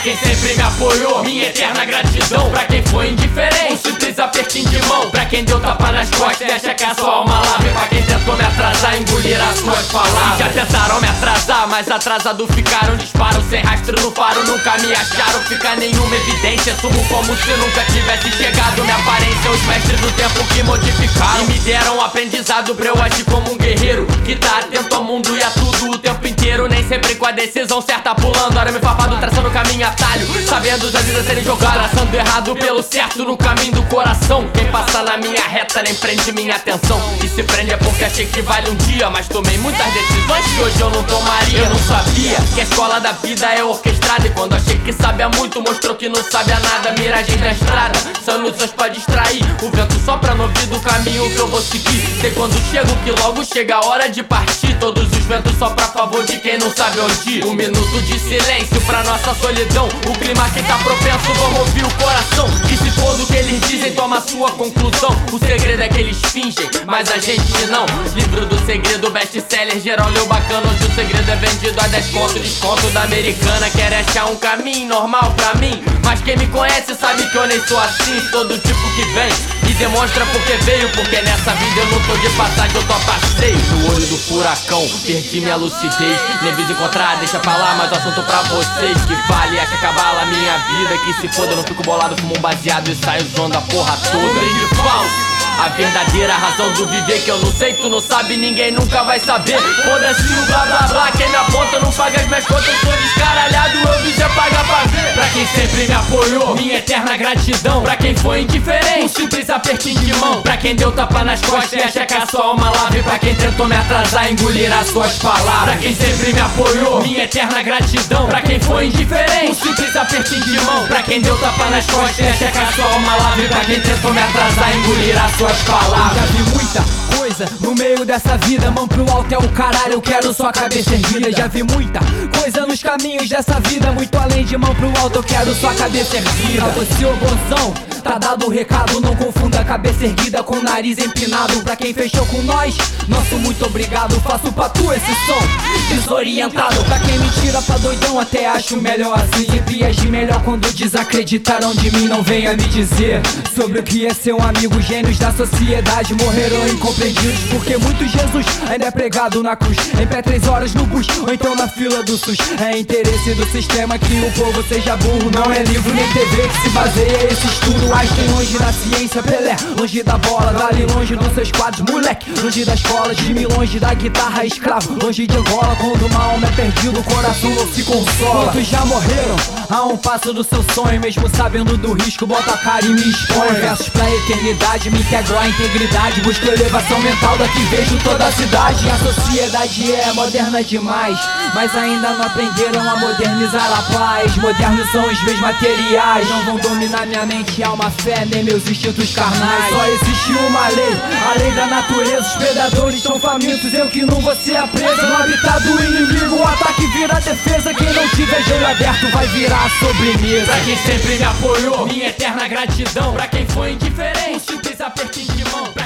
quem sempre me apoiou, minha eterna gratidão. Pra quem foi indiferente, um simples apertinho de mão. Pra quem deu tapa nas costas e acha que a sua alma lava. E pra quem tentou me atrasar, engolir as suas palavras. Já tentaram me atrasar, mas atrasado ficaram. Disparam sem rastro no faro, nunca me acharam. Fica nenhuma evidência, sumo como se nunca tivesse chegado. Minha aparência, os mestres do tempo que modificaram e me deram um aprendizado pra eu agir como um guerreiro que tá atento ao mundo e a tudo o tempo inteiro. Nem sempre com a decisão certa pulando, arame farpado, traçando caminho atalho, sabendo as vidas serem jogadas, traçando errado pelo certo no caminho do coração. Quem passa na minha reta nem prende minha atenção, e se prende é porque achei que vale um dia, mas tomei muitas decisões que hoje eu não tomaria. Eu não sabia que a escola da vida é orquestrada, e quando achei que sabia muito, mostrou que não sabe a nada. Miragem da estrada, são ilusões pra distrair, o vento sopra no ouvido o caminho que eu vou seguir. Sei quando chego que logo chega a hora de partir, todos os ventos só pra favor de quem não sabe onde ir. Um minuto de silêncio pra nossa solidão, o clima que tá propenso, vamos ouvir o coração. E se for do que eles dizem, toma sua conclusão. O segredo é que eles fingem, mas a gente não. Livro do segredo, best-seller, geral leu bacana. Onde o segredo é vendido a 10 conto, desconto da Americana. Quer achar um caminho normal pra mim, mas quem me conhece sabe que eu nem sou assim. Todo tipo que vem e demonstra porque veio, porque nessa vida eu não tô de passagem, eu tô a passeio. No olho do furacão, perdi minha lucidez. Nem visa encontrar, deixa pra lá, mas o assunto pra vocês. Que vale é que acabala a minha vida, que se foda, eu não fico bolado, fumo um baseado e saio zoando a porra toda. De falso, a verdadeira razão do viver que eu não sei, tu não sabe, ninguém nunca vai saber. Foda-se o blá blá blá, quem me aponta não paga as minhas contas, sou descaralhado, eu vi já pagar pra ver. Pra quem sempre me apoiou, minha eterna gratidão. Pra quem foi indiferente, um simples apertinho de mão. Pra quem deu tapa nas costas e acha que a sua alma lava. E pra quem tentou me atrasar, engolir as suas palavras. Pra quem sempre me apoiou, minha eterna gratidão. Pra quem foi indiferente, um simples apertinho de mão. Pra quem deu tapa nas costas e acha que a sua alma lava. E pra quem tentou me atrasar, engolir as suas palavras. Já vi muita coisa no meio dessa vida, mão pro alto é o caralho, eu quero sua cabeça erguida. Já vi muita coisa nos caminhos dessa vida, muito além de mão pro alto, eu quero sua cabeça erguida. Pra você, ô bonzão, tá dado o recado, não confunda a cabeça erguida com o nariz empinado. Pra quem fechou com nós, nosso muito obrigado. Faço pra tu esse som desorientado. Pra quem me tira pra doidão, até acho melhor assim. Devia agir melhor quando desacreditaram de mim. Não venha me dizer sobre o que é ser um amigo. Gênios da sociedade morreram incompreendidos, porque muito Jesus ainda é pregado na cruz, em pé 3 horas no bus, ou então na fila do SUS. É interesse do sistema que o povo seja burro. Não é livro nem TV que se baseia esse estudo. Einstein longe da ciência, Pelé longe da bola, Dali longe dos seus quadros, moleque longe da escola, Jimmy longe da guitarra, escravo longe de Angola. Quando uma alma é perdida, o coração não se consola. Quantos já morreram a um passo do seu sonho, mesmo sabendo do risco, bota a cara e me expõe. Versos pra eternidade, me integro à integridade, busco elevação mental, daqui vejo toda a cidade. A sociedade é moderna demais, mas ainda não aprenderam a modernizar a paz. Modernos são os bens materiais, não vão dominar minha mente, alma, fé, nem meus instintos carnais. Só existe uma lei, a lei da natureza. Os predadores estão famintos, eu que não vou ser preso. No habitat do inimigo, o ataque vira defesa. Quem não tiver joelho aberto vai virar sobremesa. Pra quem sempre me apoiou, minha eterna gratidão. Pra quem foi indiferente, um simples apertinho de mão.